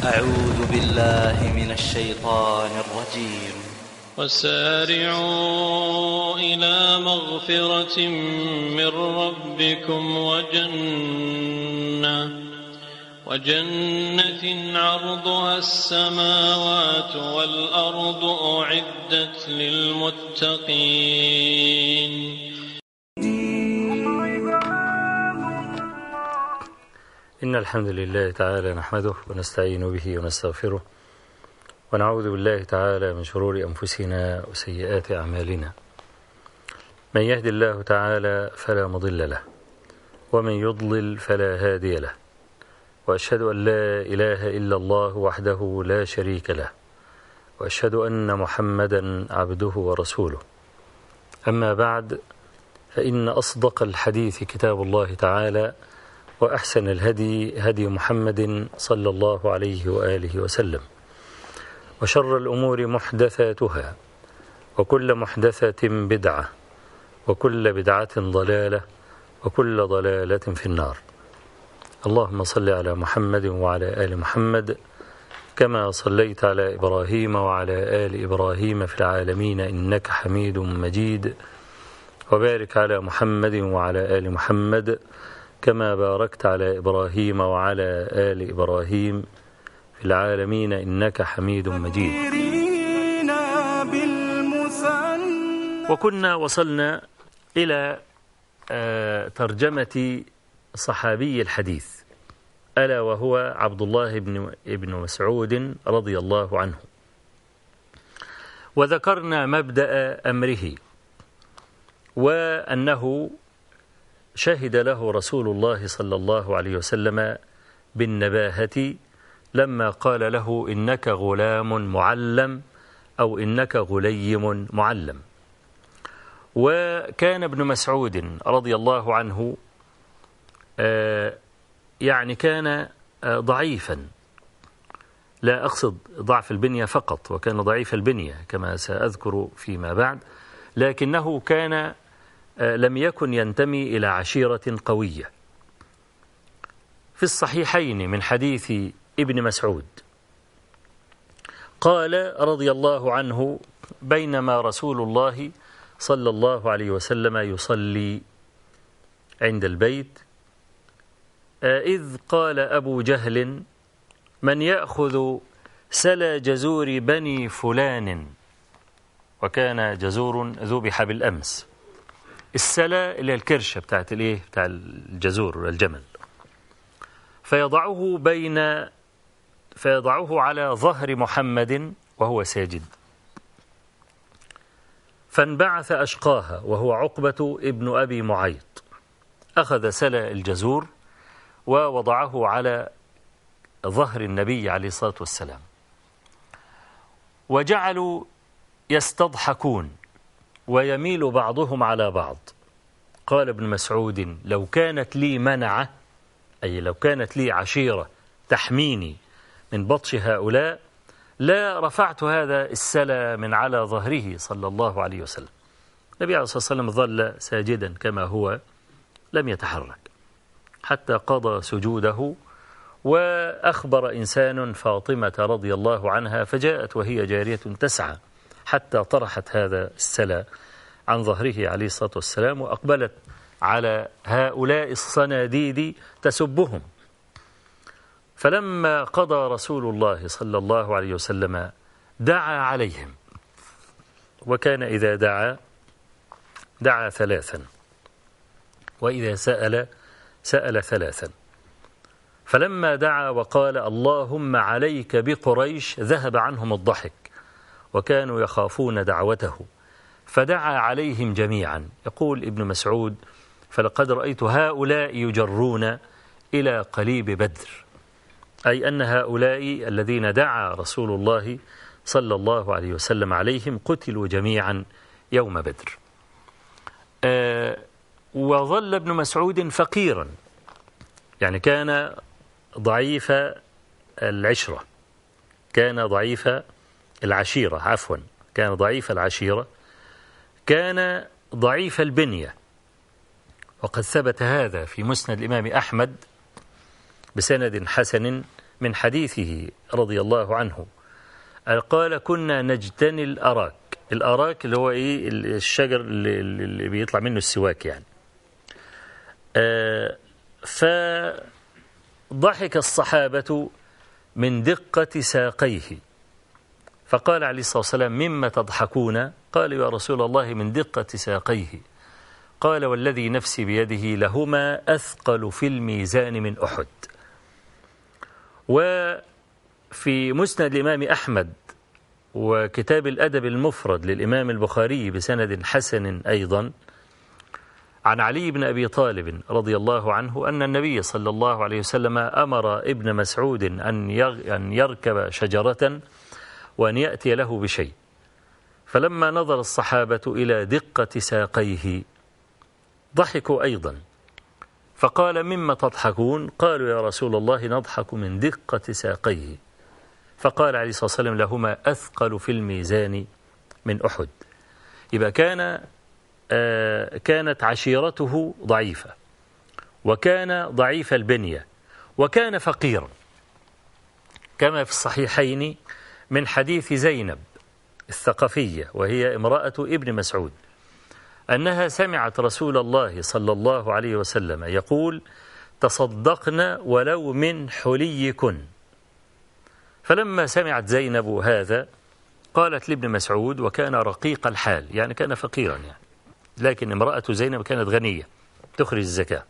أعوذ بالله من الشيطان الرجيم. وسارعوا إلى مغفرة من ربكم وجنة عرضها السماوات والأرض أعدت للمتقين. إن الحمد لله تعالى نحمده ونستعين به ونستغفره ونعوذ بالله تعالى من شرور أنفسنا وسيئات أعمالنا. من يهد الله تعالى فلا مضل له ومن يضلل فلا هادي له، وأشهد أن لا إله إلا الله وحده لا شريك له، وأشهد أن محمدا عبده ورسوله. أما بعد، فإن أصدق الحديث كتاب الله تعالى، وأحسن الهدي هدي محمد صلى الله عليه وآله وسلم، وشر الأمور محدثاتها، وكل محدثة بدعة، وكل بدعة ضلالة، وكل ضلالة في النار. اللهم صل على محمد وعلى آل محمد كما صليت على إبراهيم وعلى آل إبراهيم في العالمين إنك حميد مجيد، وبارك على محمد وعلى آل محمد كما باركت على إبراهيم وعلى آل إبراهيم في العالمين إنك حميد مجيد. وكنا وصلنا إلى ترجمة صحابي الحديث، ألا وهو عبد الله بن مسعود رضي الله عنه، وذكرنا مبدأ أمره، وأنه شهد له رسول الله صلى الله عليه وسلم بالنباهة لما قال له إنك غلام معلم أو إنك غليم معلم. وكان ابن مسعود رضي الله عنه يعني كان ضعيفا، لا أقصد ضعف البنية فقط، وكان ضعيف البنية كما سأذكر فيما بعد، لكنه كان لم يكن ينتمي إلى عشيرة قوية. في الصحيحين من حديث ابن مسعود قال رضي الله عنه: بينما رسول الله صلى الله عليه وسلم يصلي عند البيت إذ قال أبو جهل: من يأخذ سلا جزور بني فلان؟ وكان جزور ذبح بالأمس. السلا اللي هي الكرشة بتاع الجزور الجمل، فيضعه على ظهر محمد وهو ساجد، فانبعث أشقاها وهو عقبة ابن أبي معيط، أخذ سلا الجزور ووضعه على ظهر النبي عليه الصلاة والسلام، وجعلوا يستضحكون ويميل بعضهم على بعض. قال ابن مسعود: لو كانت لي منعة، أي لو كانت لي عشيرة تحميني من بطش هؤلاء، لا رفعت هذا السلا من على ظهره صلى الله عليه وسلم. النبي عليه الصلاة والسلام ظل ساجدا كما هو، لم يتحرك حتى قضى سجوده. وأخبر إنسان فاطمة رضي الله عنها، فجاءت وهي جارية تسعى حتى طرحت هذا السلا عن ظهره عليه الصلاة والسلام، وأقبلت على هؤلاء الصناديد تسبهم. فلما قضى رسول الله صلى الله عليه وسلم دعا عليهم، وكان إذا دعا ثلاثا، وإذا سأل ثلاثا. فلما دعا وقال: اللهم عليك بقريش، ذهب عنهم الضحك وكانوا يخافون دعوته، فدعا عليهم جميعا. يقول ابن مسعود: فلقد رأيت هؤلاء يجرون إلى قليب بدر، أي أن هؤلاء الذين دعا رسول الله صلى الله عليه وسلم عليهم قتلوا جميعا يوم بدر. وظل ابن مسعود فقيرا، يعني كان ضعيف العشرة، كان ضعيف العشيرة، عفوا، كان ضعيف العشيرة، كان ضعيف البنية. وقد ثبت هذا في مسند الإمام أحمد بسند حسن من حديثه رضي الله عنه قال كنا نجتني الأراك. الأراك اللي هو إيه؟ الشجر اللي بيطلع منه السواك يعني. فضحك الصحابة من دقة ساقيه، فقال عليه الصلاة والسلام مما تضحكون؟ قالوا يا رسول الله من دقة ساقيه. قال والذي نفسي بيده لهما أثقل في الميزان من أحد. وفي مسند الإمام أحمد وكتاب الأدب المفرد للإمام البخاري بسند حسن أيضا عن علي بن أبي طالب رضي الله عنه أن النبي صلى الله عليه وسلم أمر ابن مسعود أن يركب شجرة وأن يأتي له بشيء، فلما نظر الصحابة إلى دقة ساقيه ضحكوا أيضا، فقال مما تضحكون؟ قالوا يا رسول الله نضحك من دقة ساقيه. فقال عليه الصلاة والسلام لهما أثقل في الميزان من أحد. يبقى كانت عشيرته ضعيفة، وكان ضعيف البنية، وكان فقيرا، كما في الصحيحين من حديث زينب الثقفية وهي امرأة ابن مسعود أنها سمعت رسول الله صلى الله عليه وسلم يقول تصدقن ولو من حليكن. فلما سمعت زينب هذا قالت لابن مسعود، وكان رقيق الحال يعني كان فقيرا يعني، لكن امرأة زينب كانت غنية تخرج الزكاة،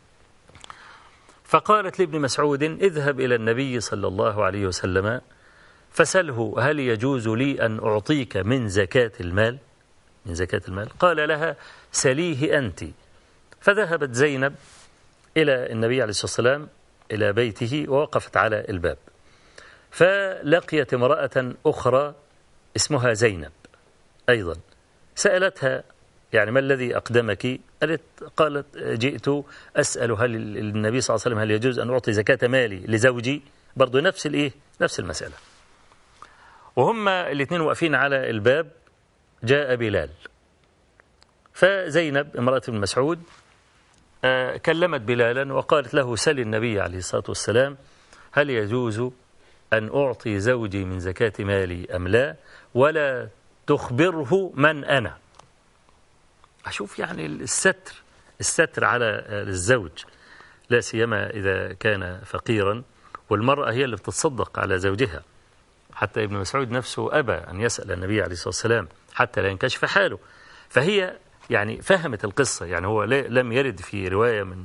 فقالت لابن مسعود اذهب إلى النبي صلى الله عليه وسلم فسله هل يجوز لي أن أعطيك من زكاة المال؟ من زكاة المال؟ قال لها سليه أنت. فذهبت زينب إلى النبي عليه الصلاة والسلام إلى بيته ووقفت على الباب، فلقيت امرأة أخرى اسمها زينب أيضا، سألتها يعني ما الذي أقدمك؟ قالت جئت أسأل هل النبي صلى الله عليه وسلم هل يجوز أن أعطي زكاة مالي لزوجي؟ برضو نفس المسألة. وهم الاثنين واقفين على الباب جاء بلال، فزينب امرأة ابن مسعود كلمت بلالا وقالت له سل النبي عليه الصلاة والسلام هل يجوز أن أعطي زوجي من زكاة مالي أم لا، ولا تخبره من أنا. أشوف يعني الستر على الزوج، لا سيما إذا كان فقيرا، والمرأة هي اللي بتتصدق على زوجها. حتى ابن مسعود نفسه أبى أن يسأل النبي عليه الصلاة والسلام حتى لا ينكشف حاله، فهي يعني فهمت القصة. يعني هو لم يرد في رواية من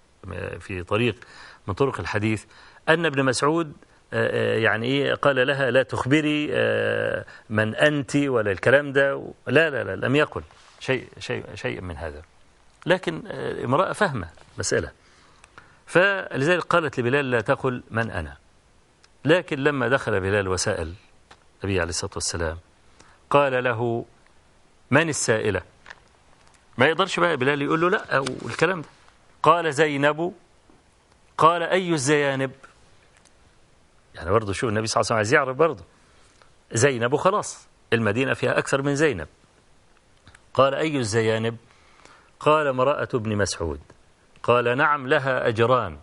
طرق الحديث أن ابن مسعود يعني قال لها لا تخبري من أنت ولا الكلام ده، لا لم يقل شيء من هذا، لكن امرأة فهمة مسألة، فلذلك قالت لبلال لا تقل من أنا. لكن لما دخل بلال وسأل النبي عليه الصلاة والسلام قال له من السائلة؟ ما يقدرش بقى بلال يقول له لا أو الكلام ده. قال زينب. قال أي الزيانب؟ يعني برضه شو النبي صلى الله عليه وسلم عايز يعرف برضه زينب، وخلاص المدينة فيها أكثر من زينب. قال أي الزيانب؟ قال امرأة ابن مسعود. قال نعم لها أجران،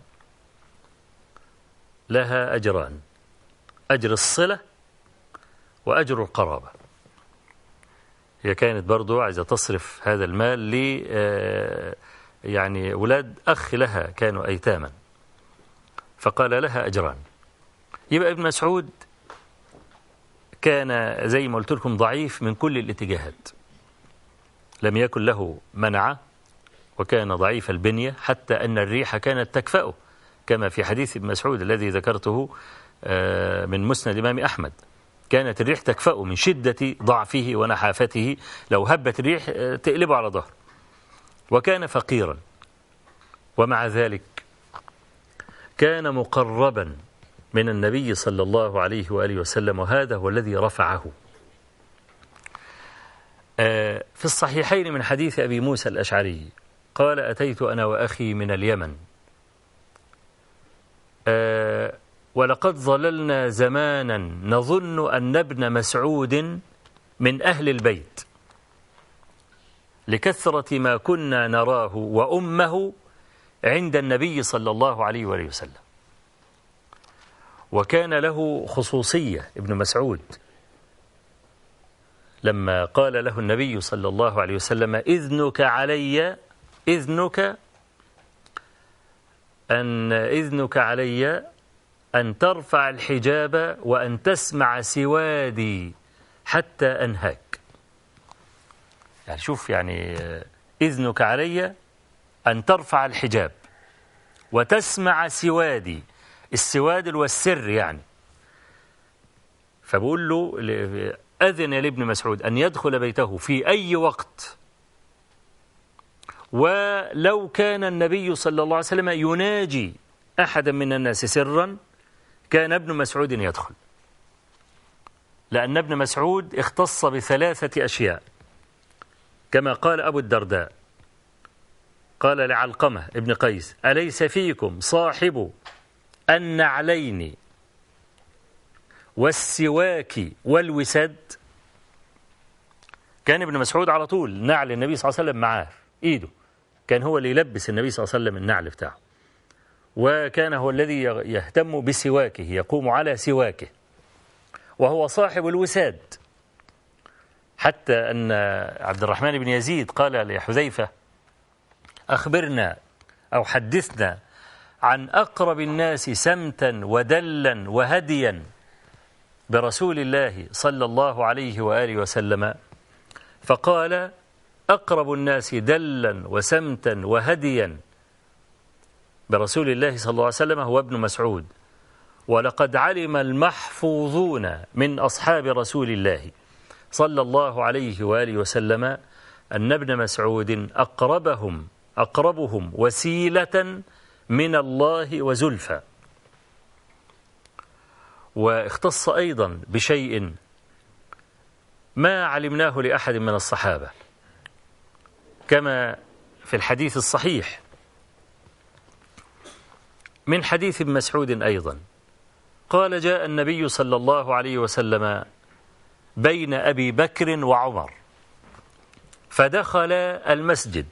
لها أجران، أجر الصلة وأجر القرابة. هي كانت برضو عايزة تصرف هذا المال ل يعني ولاد أخ لها كانوا أيتاما، فقال لها أجران. يبقى ابن مسعود كان زي ما قلت لكم ضعيف من كل الاتجاهات، لم يكن له منعة، وكان ضعيف البنية حتى أن الريح كانت تكفأه، كما في حديث ابن مسعود الذي ذكرته من مسند الإمام أحمد. كانت الريح تكفأه من شدة ضعفه ونحافته، لو هبت الريح تقلبه على ظهر. وكان فقيرا، ومع ذلك كان مقربا من النبي صلى الله عليه وآله وسلم، وهذا هو الذي رفعه. في الصحيحين من حديث أبي موسى الأشعري قال أتيت أنا وأخي من اليمن، ولقد ظللنا زمانا نظن أن ابن مسعود من أهل البيت لكثرة ما كنا نراه وأمه عند النبي صلى الله عليه وآله وسلم، وكان له خصوصية ابن مسعود، لما قال له النبي صلى الله عليه وسلم: إذنك علي، إذنك علي أن ترفع الحجاب وأن تسمع سوادي حتى أنهاك. يعني شوف، يعني إذنك علي أن ترفع الحجاب وتسمع سوادي، السواد والسر يعني. فبقول له أذن لابن مسعود أن يدخل بيته في أي وقت، ولو كان النبي صلى الله عليه وسلم يناجي أحدا من الناس سرا كان ابن مسعود يدخل، لأن ابن مسعود اختص بثلاثة أشياء كما قال أبو الدرداء، قال لعلقمة ابن قيس: أليس فيكم صاحب النعلين والسواك والوساد؟ كان ابن مسعود على طول نعل النبي صلى الله عليه وسلم معاه في إيده، كان هو اللي يلبس النبي صلى الله عليه وسلم النعل بتاعه، وكان هو الذي يهتم بسواكه، يقوم على سواكه، وهو صاحب الوساد. حتى أن عبد الرحمن بن يزيد قال لحذيفة: أخبرنا أو حدثنا عن أقرب الناس سمتا ودلا وهديا برسول الله صلى الله عليه وآله وسلم. فقال: أقرب الناس دلا وسمتا وهديا برسول الله صلى الله عليه وسلم هو ابن مسعود. ولقد علم المحفوظون من أصحاب رسول الله صلى الله عليه وآله وسلم أن ابن مسعود أقربهم وسيلة من الله وزلفى. واختص أيضا بشيء ما علمناه لأحد من الصحابة، كما في الحديث الصحيح من حديث ابن مسعود أيضا، قال: جاء النبي صلى الله عليه وسلم بين أبي بكر وعمر فدخل المسجد،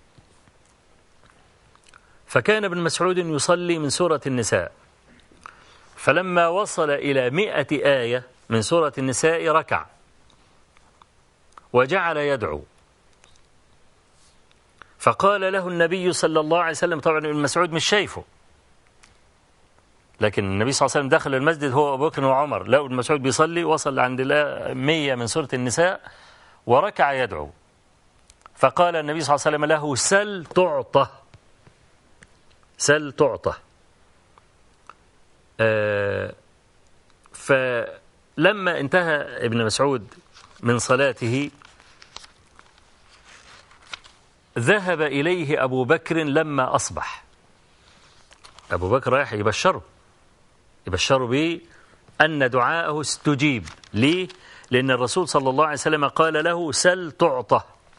فكان ابن مسعود يصلي من سورة النساء، فلما وصل إلى 100 آية من سورة النساء ركع وجعل يدعو، فقال له النبي صلى الله عليه وسلم، طبعا ابن مسعود مش شايفه، لكن النبي صلى الله عليه وسلم دخل المسجد هو أبو بكر وعمر، لو ابن مسعود بيصلي وصل عند 100 من سورة النساء وركع يدعو، فقال النبي صلى الله عليه وسلم له: سل تعطى، سل تعطى. فلما انتهى ابن مسعود من صلاته ذهب إليه أبو بكر لما أصبح. أبو بكر رايح يبشره بأن دعاءه استجيب. ليه؟ لأن الرسول صلى الله عليه وسلم قال له: سل تعطى.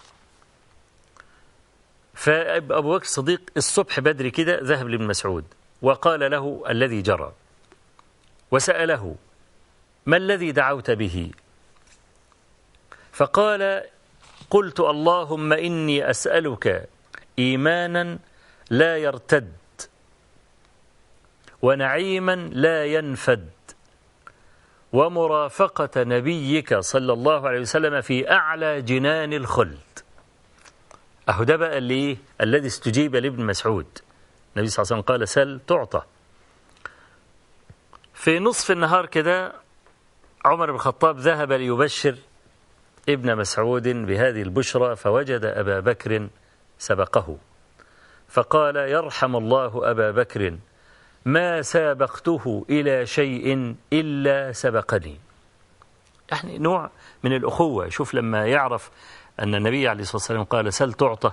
فأبو بكر الصديق الصبح بدري كده ذهب لابن مسعود وقال له الذي جرى، وسأله: ما الذي دعوت به؟ فقال: قلت اللهم إني أسألك إيمانا لا يرتد، ونعيما لا ينفد، ومرافقة نبيك صلى الله عليه وسلم في أعلى جنان الخلد. أهو ده بقى اللي الذي استجيب لابن مسعود. النبي صلى الله عليه وسلم قال: سل تعطى. في نصف النهار كده عمر بن الخطاب ذهب ليبشر ابن مسعود بهذه البشرى، فوجد أبا بكر سبقه، فقال: يرحم الله أبا بكر، ما سابقته إلى شيء إلا سبقني. يعني نوع من الأخوة. شوف لما يعرف أن النبي عليه الصلاة والسلام قال: سل تعطى،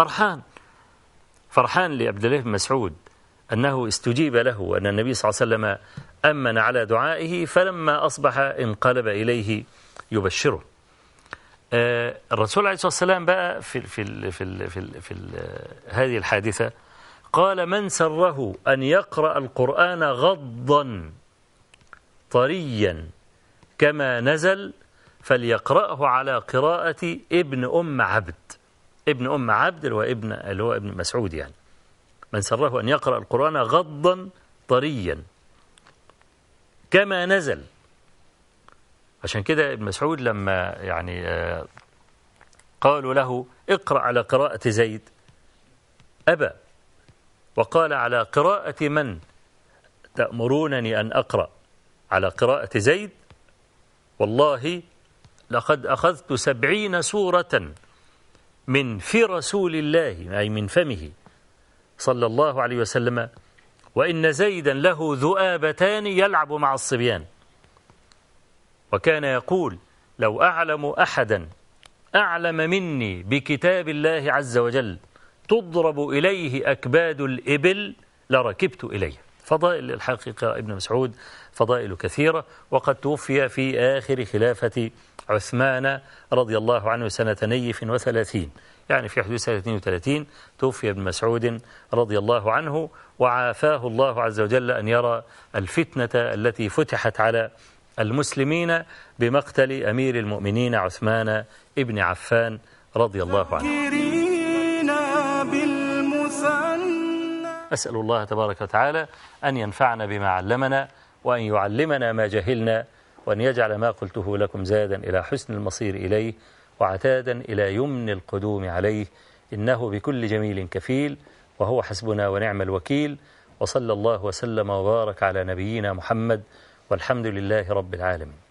فرحان لعبد الله بن مسعود أنه استجيب له، وأن النبي صلى الله عليه وسلم أمن على دعائه، فلما أصبح انقلب إليه يبشره. الرسول عليه الصلاة والسلام بقى في هذه الحادثة قال: من سره أن يقرأ القرآن غضا طريا كما نزل فليقرأه على قراءة ابن أم عبد. ابن أم عبد اللي هو ابن مسعود يعني. من سره أن يقرأ القرآن غضا طريا كما نزل. عشان كده ابن مسعود لما يعني قالوا له اقرأ على قراءة زيد أبى، وقال على قراءة من تأمرونني أن أقرأ على قراءة زيد؟ والله لقد أخذت 70 سورة من في رسول الله، أي من فمه صلى الله عليه وسلم، وإن زيدا له ذؤابتان يلعب مع الصبيان. وكان يقول لو أعلم أحدا أعلم مني بكتاب الله عز وجل تضرب إليه أكباد الإبل لركبت إليه. فضائل الحقيقة ابن مسعود فضائل كثيرة، وقد توفي في آخر خلافة عثمان رضي الله عنه سنة 32، يعني في حدود سنة 32 توفي ابن مسعود رضي الله عنه، وعافاه الله عز وجل أن يرى الفتنة التي فتحت على المسلمين بمقتل أمير المؤمنين عثمان ابن عفان رضي الله عنه. أسأل الله تبارك وتعالى أن ينفعنا بما علمنا، وأن يعلمنا ما جهلنا، وأن يجعل ما قلته لكم زادا إلى حسن المصير إليه، وعتادا إلى يمن القدوم عليه، إنه بكل جميل كفيل، وهو حسبنا ونعم الوكيل. وصلى الله وسلم وبارك على نبينا محمد، والحمد لله رب العالمين.